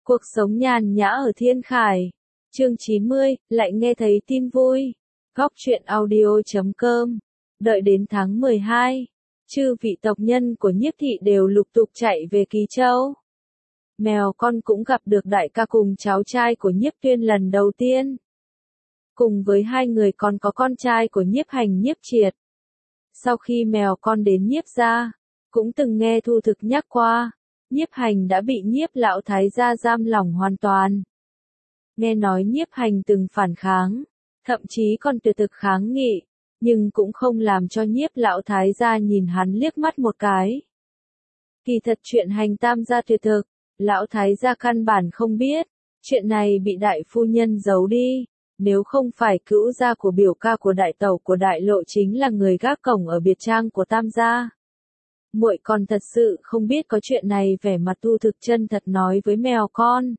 Cuộc sống nhàn nhã ở Thiên Khải. Chương 90, lại nghe thấy tin vui. Góc truyện audio.com. Đợi đến tháng 12, chư vị tộc nhân của Nhiếp thị đều lục tục chạy về Ký Châu. Mèo con cũng gặp được đại ca cùng cháu trai của Nhiếp Tuyên lần đầu tiên. Cùng với hai người còn có con trai của Nhiếp Hành Nhiếp Triệt. Sau khi mèo con đến Nhiếp gia, cũng từng nghe Thu Thực nhắc qua, Nhiếp Hành đã bị Nhiếp lão thái gia giam lỏng hoàn toàn. Nghe nói Nhiếp Hành từng phản kháng, thậm chí còn tuyệt thực kháng nghị, nhưng cũng không làm cho Nhiếp lão thái gia nhìn hắn liếc mắt một cái. Kỳ thật chuyện Hành tam gia tuyệt thực, lão thái gia căn bản không biết, chuyện này bị đại phu nhân giấu đi. Nếu không phải cữu gia của biểu ca của đại tẩu của đại lộ chính là người gác cổng ở biệt trang của tam gia. Muội còn thật sự không biết có chuyện này. Vẻ mặt Thu Thực chân thật nói với mèo con.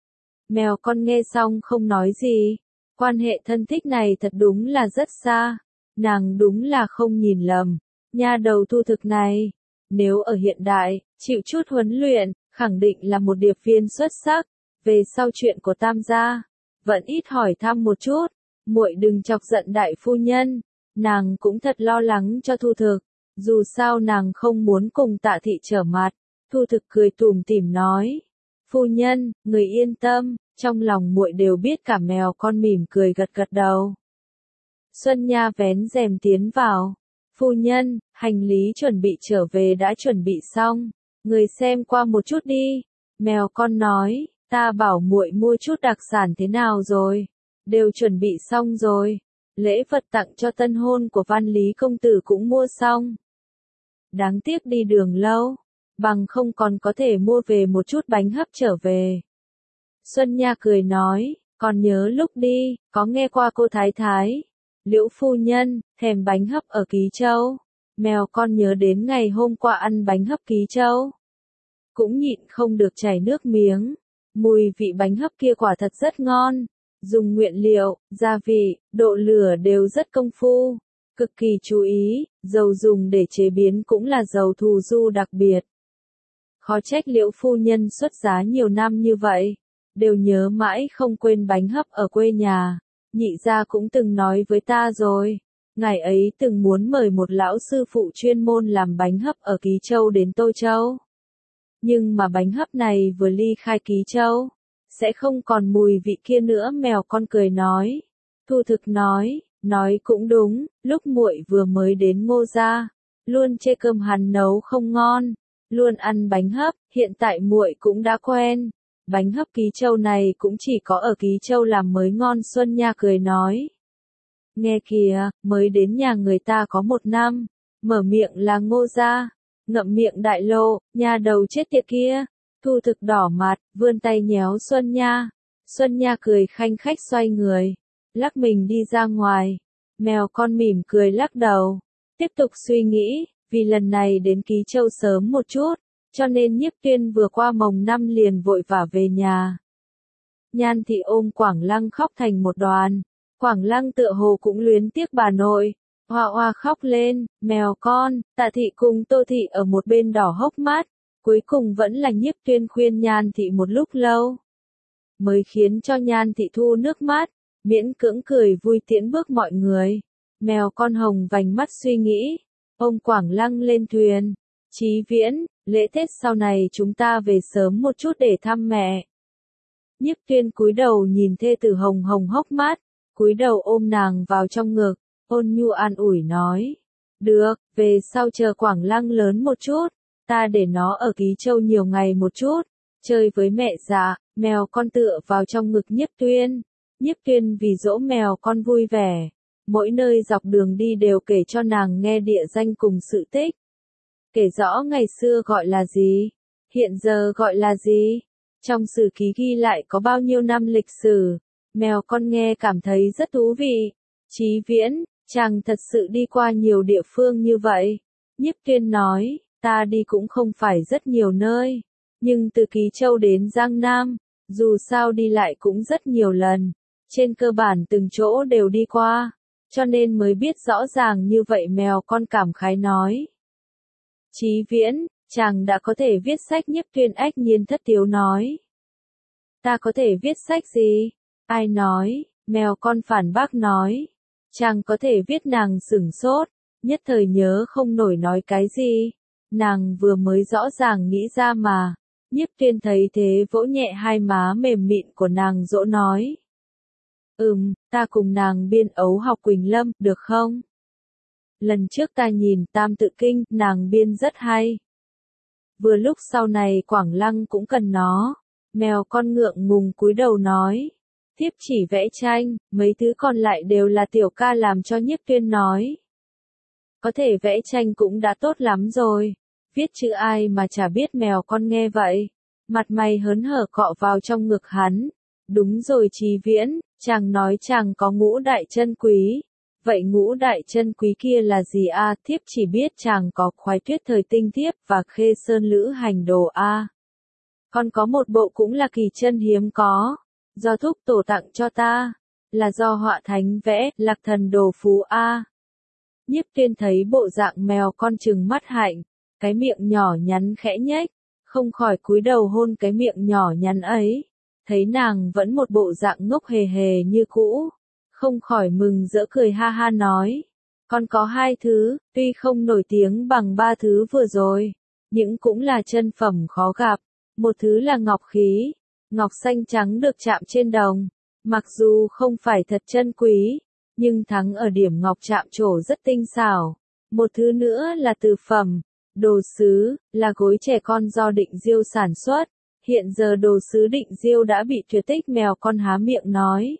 Mèo con nghe xong không nói gì. Quan hệ thân thích này thật đúng là rất xa. Nàng đúng là không nhìn lầm. Nha đầu Thu Thực này, nếu ở hiện đại, chịu chút huấn luyện, khẳng định là một điệp viên xuất sắc. Về sau chuyện của tam gia, vẫn ít hỏi thăm một chút. Muội đừng chọc giận đại phu nhân. Nàng cũng thật lo lắng cho Thu Thực. Dù sao nàng không muốn cùng Tạ thị trở mặt. Thu Thực cười tủm tỉm nói. Phu nhân, người yên tâm, trong lòng muội đều biết. Cả mèo con mỉm cười gật gật đầu. Xuân Nha vén rèm tiến vào. Phu nhân, hành lý chuẩn bị trở về đã chuẩn bị xong. Người xem qua một chút đi. Mèo con nói, ta bảo muội mua chút đặc sản thế nào rồi. Đều chuẩn bị xong rồi. Lễ vật tặng cho tân hôn của Văn Lý công tử cũng mua xong. Đáng tiếc đi đường lâu, bằng không còn có thể mua về một chút bánh hấp trở về. Xuân Nha cười nói, còn nhớ lúc đi, có nghe qua cô Thái Thái, Liễu phu nhân, thèm bánh hấp ở Ký Châu. Mèo con nhớ đến ngày hôm qua ăn bánh hấp Ký Châu. Cũng nhịn không được chảy nước miếng. Mùi vị bánh hấp kia quả thật rất ngon. Dùng nguyên liệu, gia vị, độ lửa đều rất công phu. Cực kỳ chú ý, dầu dùng để chế biến cũng là dầu thù du đặc biệt. Khó trách Liễu phu nhân xuất giá nhiều năm như vậy, đều nhớ mãi không quên bánh hấp ở quê nhà. Nhị gia cũng từng nói với ta rồi, ngày ấy từng muốn mời một lão sư phụ chuyên môn làm bánh hấp ở Ký Châu đến Tô Châu. Nhưng mà bánh hấp này vừa ly khai Ký Châu, sẽ không còn mùi vị kia nữa. Mèo con cười nói. Thu Thực nói cũng đúng, lúc muội vừa mới đến Ngô gia, luôn chê cơm hắn nấu không ngon, luôn ăn bánh hấp, hiện tại muội cũng đã quen. Bánh hấp Ký Châu này cũng chỉ có ở Ký Châu làm mới ngon. Xuân Nha cười nói. Nghe kìa, mới đến nhà người ta có 1 năm, mở miệng là Ngô gia, ngậm miệng đại lộ, nhà đầu chết tiệt kia. Thu Thực đỏ mặt, vươn tay nhéo Xuân Nha. Xuân Nha cười khanh khách xoay người, lắc mình đi ra ngoài. Mèo con mỉm cười lắc đầu, tiếp tục suy nghĩ, vì lần này đến Ký Châu sớm một chút, cho nên Nhiếp Tuyên vừa qua mồng 5 liền vội vã về nhà. Nhan thị ôm Quảng Lăng khóc thành một đoàn, Quảng Lăng tựa hồ cũng luyến tiếc bà nội, hoa hoa khóc lên. Mèo con, Tạ thị cùng Tô thị ở một bên đỏ hốc mắt, cuối cùng vẫn là Nhiếp Tuyên khuyên Nhan thị một lúc lâu, mới khiến cho Nhan thị thu nước mắt, miễn cưỡng cười vui tiễn bước mọi người. Mèo con hồng vành mắt suy nghĩ, ôm Quảng Lăng lên thuyền. Chí Viễn, lễ Tết sau này chúng ta về sớm một chút để thăm mẹ. Nhiếp Tuyên cúi đầu nhìn thê tử hồng hồng hốc mắt, cúi đầu ôm nàng vào trong ngực, ôn nhu an ủi nói. Được, về sau chờ Quảng Lăng lớn một chút, ta để nó ở Ký Châu nhiều ngày một chút, chơi với mẹ già. Mèo con tựa vào trong ngực Nhiếp Tuyên. Nhiếp Tuyên vì dỗ mèo con vui vẻ, mỗi nơi dọc đường đi đều kể cho nàng nghe địa danh cùng sự tích. Kể rõ ngày xưa gọi là gì, hiện giờ gọi là gì, trong sử ký ghi lại có bao nhiêu năm lịch sử. Mèo con nghe cảm thấy rất thú vị. Chí Viễn, chàng thật sự đi qua nhiều địa phương như vậy. Nhiếp Tuyên nói, ta đi cũng không phải rất nhiều nơi, nhưng từ Ký Châu đến Giang Nam, dù sao đi lại cũng rất nhiều lần. Trên cơ bản từng chỗ đều đi qua, cho nên mới biết rõ ràng như vậy. Mèo con cảm khái nói. Chí Viễn, chàng đã có thể viết sách. Nhiếp Tuyên ách nhiên thất tiếu nói. Ta có thể viết sách gì? Ai nói? Mèo con phản bác nói. Chàng có thể viết. Nàng sửng sốt, nhất thời nhớ không nổi nói cái gì. Nàng vừa mới rõ ràng nghĩ ra mà. Nhiếp Tuyên thấy thế vỗ nhẹ hai má mềm mịn của nàng dỗ nói. Ta cùng nàng biên ấu học Quỳnh Lâm, được không? Lần trước ta nhìn Tam Tự Kinh, nàng biên rất hay. Vừa lúc sau này Quảng Lăng cũng cần nó. Mèo con ngượng ngùng cúi đầu nói. Tiếp chỉ vẽ tranh, mấy thứ còn lại đều là tiểu ca làm cho. Nhiếp Tuyên nói. Có thể vẽ tranh cũng đã tốt lắm rồi. Viết chữ ai mà chả biết. Mèo con nghe vậy. Mặt mày hớn hở cọ vào trong ngực hắn. Đúng rồi Chí Viễn, chàng nói chàng có ngũ đại chân quý. Vậy ngũ đại chân quý kia là gì a? Thiếp chỉ biết chàng có Khoái Tuyết Thời Tinh Thiếp và Khê Sơn Lữ Hành Đồ a. Còn có một bộ cũng là kỳ chân hiếm có. Do thúc tổ tặng cho ta. Là do họa thánh vẽ, Lạc Thần Đồ Phú a. Nhiếp Tuyên thấy bộ dạng mèo con trừng mắt hạnh. Cái miệng nhỏ nhắn khẽ nhếch. Không khỏi cúi đầu hôn cái miệng nhỏ nhắn ấy. Thấy nàng vẫn một bộ dạng ngốc hề hề như cũ. Không khỏi mừng rỡ cười ha ha nói. Con có hai thứ, tuy không nổi tiếng bằng ba thứ vừa rồi. Nhưng cũng là chân phẩm khó gặp. Một thứ là ngọc khí. Ngọc xanh trắng được chạm trên đồng. Mặc dù không phải thật chân quý. Nhưng thắng ở điểm ngọc chạm trổ rất tinh xảo. Một thứ nữa là từ phẩm. Đồ sứ, là gối trẻ con do Định Diêu sản xuất. Hiện giờ đồ sứ Định Diêu đã bị tuyệt tích. Mèo con há miệng nói.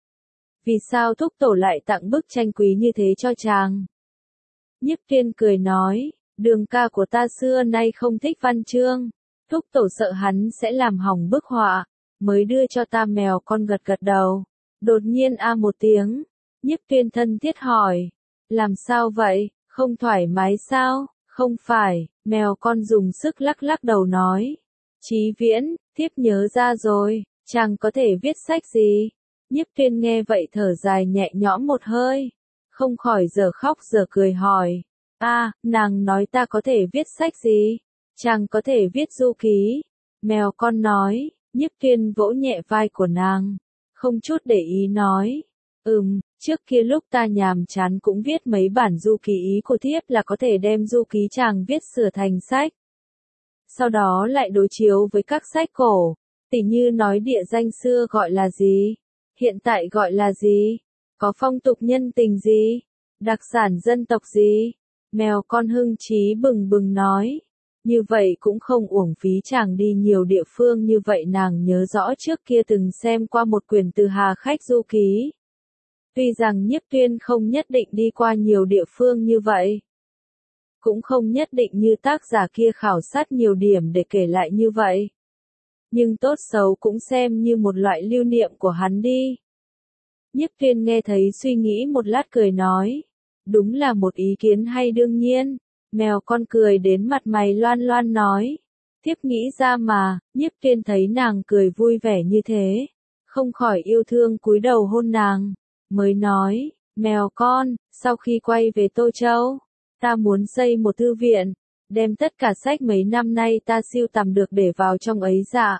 Vì sao thúc tổ lại tặng bức tranh quý như thế cho chàng? Nhiếp Tuyên cười nói, Đường ca của ta xưa nay không thích văn chương. Thúc tổ sợ hắn sẽ làm hỏng bức họa, mới đưa cho ta. Mèo con gật gật đầu. Đột nhiên a một tiếng. Nhiếp Tuyên thân thiết hỏi. Làm sao vậy, không thoải mái sao? Không phải, mèo con dùng sức lắc lắc đầu nói. Chí Viễn, thiếp nhớ ra rồi, chàng có thể viết sách gì? Nhiếp Tuyên nghe vậy thở dài nhẹ nhõm một hơi. Không khỏi giờ khóc giờ cười hỏi. Nàng nói ta có thể viết sách gì? Chàng có thể viết du ký. Mèo con nói. Nhiếp Tuyên vỗ nhẹ vai của nàng. Không chút để ý nói. Trước kia lúc ta nhàm chán cũng viết mấy bản du ký. Ý của thiếp là có thể đem du ký chàng viết sửa thành sách. Sau đó lại đối chiếu với các sách cổ. Tỉ như nói địa danh xưa gọi là gì? Hiện tại gọi là gì? Có phong tục nhân tình gì? Đặc sản dân tộc gì? Mèo con hưng trí bừng bừng nói. Như vậy cũng không uổng phí chàng đi nhiều địa phương như vậy. Nàng nhớ rõ trước kia từng xem qua một quyển Từ Hà Khách Du Ký. Tuy rằng Nhiếp Tuyên không nhất định đi qua nhiều địa phương như vậy. Cũng không nhất định như tác giả kia khảo sát nhiều điểm để kể lại như vậy. Nhưng tốt xấu cũng xem như một loại lưu niệm của hắn đi. Nhiếp Tuyên nghe thấy suy nghĩ một lát cười nói. Đúng là một ý kiến hay đương nhiên. Mèo con cười đến mặt mày loan loan nói. Thiếp nghĩ ra mà. Nhiếp Tuyên thấy nàng cười vui vẻ như thế. Không khỏi yêu thương cúi đầu hôn nàng. Mới nói, mèo con, sau khi quay về Tô Châu, ta muốn xây một thư viện. Đem tất cả sách mấy năm nay ta sưu tầm được để vào trong ấy dạ.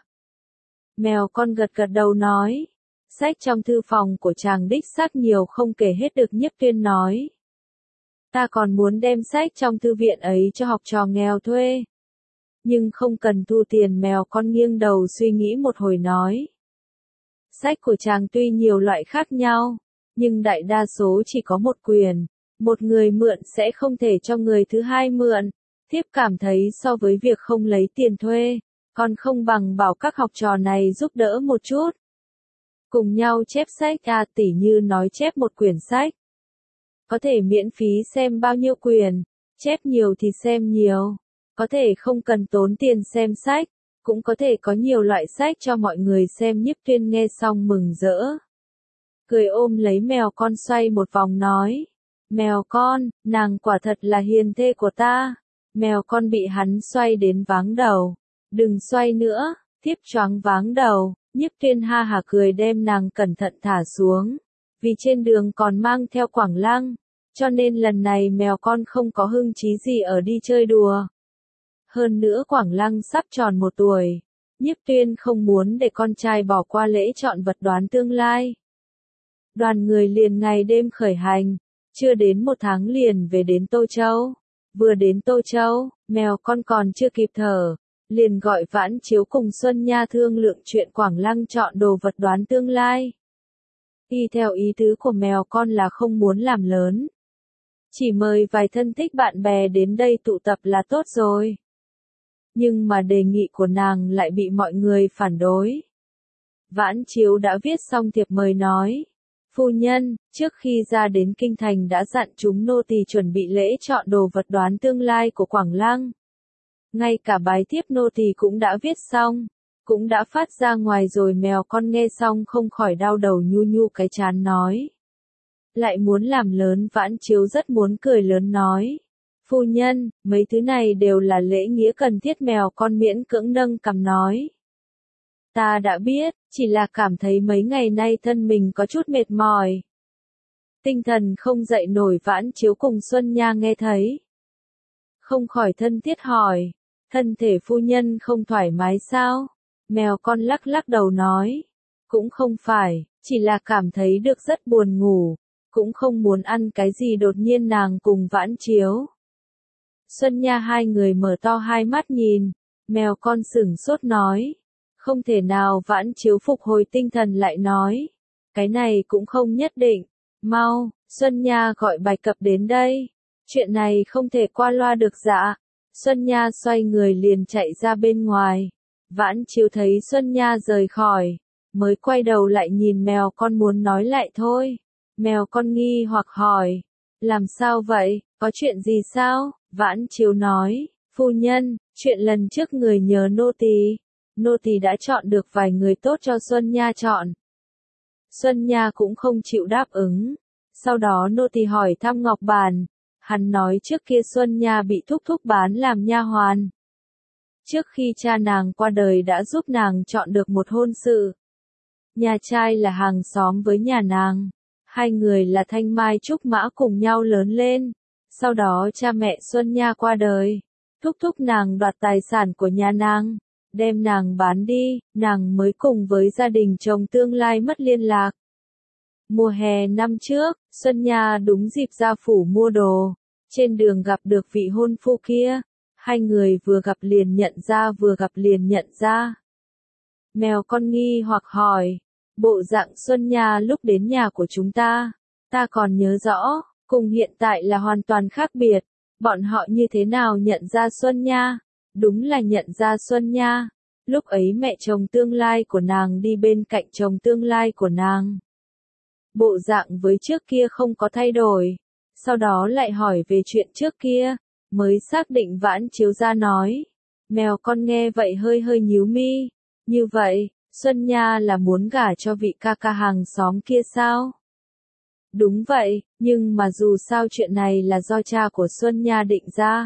Mèo con gật gật đầu nói. Sách trong thư phòng của chàng đích xác nhiều không kể hết được. Nhiếp Tuyên nói. Ta còn muốn đem sách trong thư viện ấy cho học trò nghèo thuê. Nhưng không cần thu tiền. Mèo con nghiêng đầu suy nghĩ một hồi nói. Sách của chàng tuy nhiều loại khác nhau, nhưng đại đa số chỉ có một quyền. Một người mượn sẽ không thể cho người thứ hai mượn. Thiếp cảm thấy so với việc không lấy tiền thuê, còn không bằng bảo các học trò này giúp đỡ một chút. Cùng nhau chép sách tỉ như nói chép một quyển sách. Có thể miễn phí xem bao nhiêu quyển, chép nhiều thì xem nhiều. Có thể không cần tốn tiền xem sách, cũng có thể có nhiều loại sách cho mọi người xem. Nhiếp Tuyên nghe xong mừng rỡ. Cười ôm lấy mèo con xoay một vòng nói. Mèo con, nàng quả thật là hiền thê của ta. Mèo con bị hắn xoay đến váng đầu. Đừng xoay nữa, thiếp choáng váng đầu. Nhiếp Tuyên ha hả cười đem nàng cẩn thận thả xuống. Vì trên đường còn mang theo Quảng Lăng, cho nên lần này mèo con không có hưng trí gì ở đi chơi đùa. Hơn nữa Quảng Lăng sắp tròn 1 tuổi. Nhiếp Tuyên không muốn để con trai bỏ qua lễ chọn vật đoán tương lai. Đoàn người liền ngày đêm khởi hành, chưa đến 1 tháng liền về đến Tô Châu. Vừa đến Tô Châu, mèo con còn chưa kịp thở, liền gọi Vãn Chiếu cùng Xuân Nha thương lượng chuyện Quảng Lăng chọn đồ vật đoán tương lai. Y theo ý tứ của mèo con là không muốn làm lớn. Chỉ mời vài thân thích bạn bè đến đây tụ tập là tốt rồi. Nhưng mà đề nghị của nàng lại bị mọi người phản đối. Vãn Chiếu đã viết xong thiệp mời nói. Phu nhân, trước khi ra đến kinh thành đã dặn chúng nô tỳ chuẩn bị lễ chọn đồ vật đoán tương lai của Quảng Lăng. Ngay cả bài thiếp nô tỳ cũng đã viết xong, cũng đã phát ra ngoài rồi. Mèo con nghe xong không khỏi đau đầu nhu nhu cái trán nói. Lại muốn làm lớn. Vãn Chiếu rất muốn cười lớn nói. Phu nhân, mấy thứ này đều là lễ nghĩa cần thiết. Mèo con miễn cưỡng nâng cằm nói. Ta đã biết, chỉ là cảm thấy mấy ngày nay thân mình có chút mệt mỏi. Tinh thần không dậy nổi. Vãn Chiếu cùng Xuân Nha nghe thấy. Không khỏi thân thiết hỏi, thân thể phu nhân không thoải mái sao? Mèo con lắc lắc đầu nói, cũng không phải, chỉ là cảm thấy được rất buồn ngủ, cũng không muốn ăn cái gì. Đột nhiên nàng cùng Vãn Chiếu, Xuân Nha hai người mở to hai mắt nhìn, mèo con sửng sốt nói, không thể nào. Vãn Chiếu phục hồi tinh thần lại nói, cái này cũng không nhất định, mau, Xuân Nha gọi Bạch Cập đến đây, chuyện này không thể qua loa được. Dạ. Xuân Nha xoay người liền chạy ra bên ngoài. Vãn Chiếu thấy Xuân Nha rời khỏi, mới quay đầu lại nhìn mèo con muốn nói lại thôi. Mèo con nghi hoặc hỏi, làm sao vậy, có chuyện gì sao? Vãn Chiếu nói, phu nhân, chuyện lần trước người nhờ nô tỳ đã chọn được vài người tốt cho Xuân Nha chọn. Xuân Nha cũng không chịu đáp ứng. Sau đó nô tỳ hỏi thăm Ngọc Bàn, hắn nói trước kia Xuân Nha bị thúc thúc bán làm nha hoàn. Trước khi cha nàng qua đời đã giúp nàng chọn được một hôn sự. Nhà trai là hàng xóm với nhà nàng. Hai người là thanh mai trúc mã cùng nhau lớn lên. Sau đó cha mẹ Xuân Nha qua đời. Thúc thúc nàng đoạt tài sản của nhà nàng, đem nàng bán đi, nàng mới cùng với gia đình chồng tương lai mất liên lạc. Mùa hè năm trước, Xuân Nha đúng dịp ra phủ mua đồ. Trên đường gặp được vị hôn phu kia. Hai người vừa gặp liền nhận ra. Mèo con nghi hoặc hỏi, bộ dạng Xuân Nha lúc đến nhà của chúng ta còn nhớ rõ, cùng hiện tại là hoàn toàn khác biệt. Bọn họ như thế nào nhận ra Xuân Nha? Đúng là nhận ra Xuân Nha. Lúc ấy mẹ chồng tương lai của nàng đi bên cạnh chồng tương lai của nàng. Bộ dạng với trước kia không có thay đổi. Sau đó lại hỏi về chuyện trước kia, mới xác định. Vãn Chiếu ra nói. Mèo con nghe vậy hơi nhíu mi. Như vậy, Xuân Nha là muốn gả cho vị ca ca hàng xóm kia sao? Đúng vậy, nhưng mà dù sao chuyện này là do cha của Xuân Nha định ra.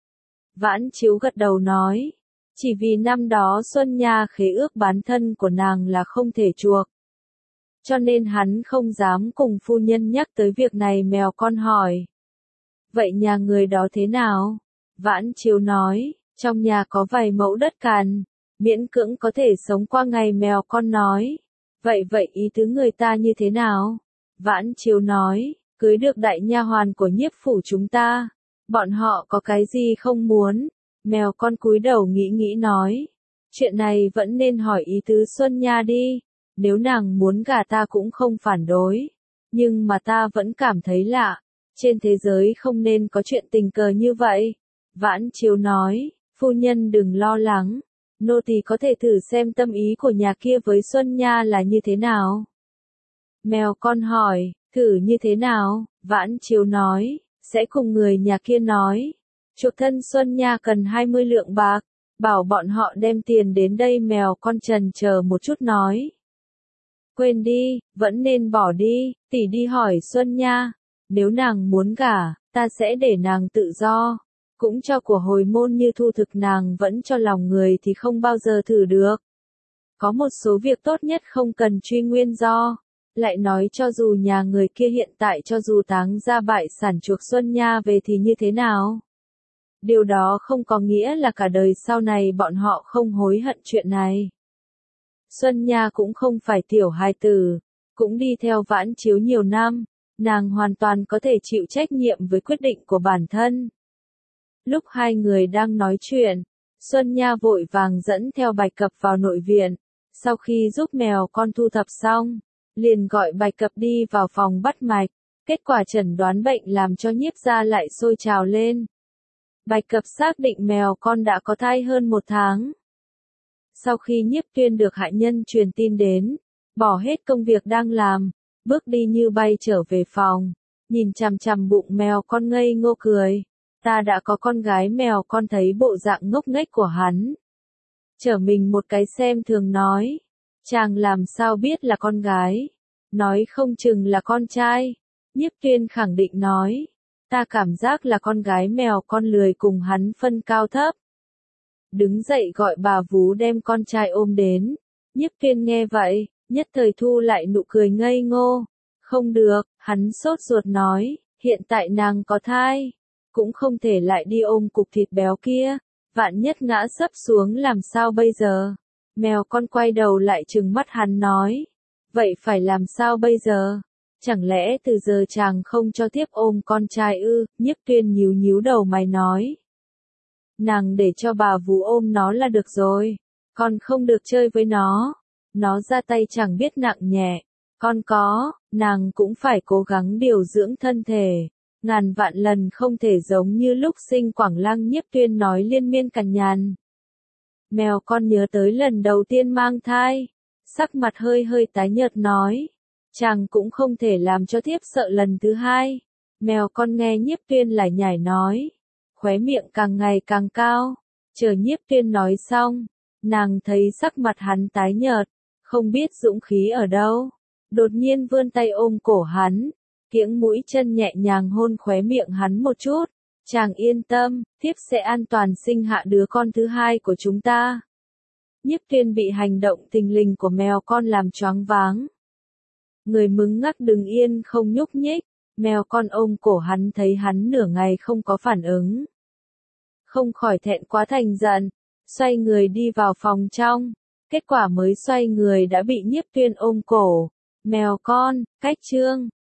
Vãn Chiếu gật đầu nói. Chỉ vì năm đó Xuân Nha khế ước bán thân của nàng là không thể chuộc. Cho nên hắn không dám cùng phu nhân nhắc tới việc này. Mèo con hỏi. Vậy nhà người đó thế nào? Vãn Chiếu nói, trong nhà có vài mẫu đất cằn, miễn cưỡng có thể sống qua ngày. Mèo con nói, vậy ý tứ người ta như thế nào? Vãn Chiếu nói, cưới được đại nha hoàn của nhiếp phủ chúng ta, bọn họ có cái gì không muốn? Mèo con cúi đầu nghĩ nói, chuyện này vẫn nên hỏi ý tứ Xuân Nha đi, nếu nàng muốn gả ta cũng không phản đối, nhưng mà ta vẫn cảm thấy lạ, trên thế giới không nên có chuyện tình cờ như vậy. Vãn Chiếu nói, phu nhân đừng lo lắng, nô tỳ có thể thử xem tâm ý của nhà kia với Xuân Nha là như thế nào. Mèo con hỏi, thử như thế nào? Vãn Chiếu nói, sẽ cùng người nhà kia nói, chuộc thân Xuân Nha cần 20 lượng bạc, bảo bọn họ đem tiền đến đây. Mèo con chần chờ một chút nói, quên đi, vẫn nên bỏ đi, tỷ đi hỏi Xuân Nha, nếu nàng muốn gả, ta sẽ để nàng tự do, cũng cho của hồi môn như thu thực. Nàng vẫn cho lòng người thì không bao giờ thử được. Có một số việc tốt nhất không cần truy nguyên do. Lại nói cho dù nhà người kia hiện tại cho dù táng ra bại sản chuộc Xuân Nha về thì như thế nào? Điều đó không có nghĩa là cả đời sau này bọn họ không hối hận chuyện này. Xuân Nha cũng không phải tiểu hài tử, cũng đi theo Vãn Chiếu nhiều năm, nàng hoàn toàn có thể chịu trách nhiệm với quyết định của bản thân. Lúc hai người đang nói chuyện, Xuân Nha vội vàng dẫn theo Bạch Cập vào nội viện, sau khi giúp mèo con thu thập xong, liền gọi Bạch Cập đi vào phòng bắt mạch, kết quả chẩn đoán bệnh làm cho Nhiếp gia lại sôi trào lên. Bạch Cập xác định mèo con đã có thai hơn 1 tháng. Sau khi Nhiếp Tuyên được hạ nhân truyền tin đến, bỏ hết công việc đang làm, bước đi như bay trở về phòng, nhìn chằm chằm bụng mèo con ngây ngô cười. Ta đã có con gái, mèo con thấy bộ dạng ngốc nghếch của hắn. Trở mình một cái xem thường nói, chàng làm sao biết là con gái, nói không chừng là con trai. Nhiếp Tuyên khẳng định nói, ta cảm giác là con gái, mèo con lười cùng hắn phân cao thấp. Đứng dậy gọi bà vú đem con trai ôm đến. Nhiếp Tuyên nghe vậy, nhất thời thu lại nụ cười ngây ngô. Không được, hắn sốt ruột nói, hiện tại nàng có thai, cũng không thể lại đi ôm cục thịt béo kia, vạn nhất ngã sấp xuống làm sao bây giờ. Mèo con quay đầu lại trừng mắt hắn nói, vậy phải làm sao bây giờ? Chẳng lẽ từ giờ chàng không cho tiếp ôm con trai ư? Nhiếp Tuyên nhíu nhíu đầu mày nói, nàng để cho bà vú ôm nó là được rồi, con không được chơi với nó ra tay chẳng biết nặng nhẹ, con có, nàng cũng phải cố gắng điều dưỡng thân thể, ngàn vạn lần không thể giống như lúc sinh Quảng Lăng. Nhiếp Tuyên nói liên miên cằn nhằn. Mèo con nhớ tới lần đầu tiên mang thai, sắc mặt hơi hơi tái nhợt nói, chàng cũng không thể làm cho thiếp sợ lần thứ hai. Mèo con nghe Nhiếp Tuyên lại nhải nói, khóe miệng càng ngày càng cao. Chờ Nhiếp Tuyên nói xong, nàng thấy sắc mặt hắn tái nhợt, không biết dũng khí ở đâu, đột nhiên vươn tay ôm cổ hắn, kiễng mũi chân nhẹ nhàng hôn khóe miệng hắn một chút. Chàng yên tâm, thiếp sẽ an toàn sinh hạ đứa con thứ hai của chúng ta. Nhiếp Tuyên bị hành động thình lình của mèo con làm choáng váng. Người mứng ngắc đứng yên không nhúc nhích, mèo con ôm cổ hắn thấy hắn nửa ngày không có phản ứng. Không khỏi thẹn quá thành giận, xoay người đi vào phòng trong, kết quả mới xoay người đã bị Nhiếp Tuyên ôm cổ. Mèo con, cách chương.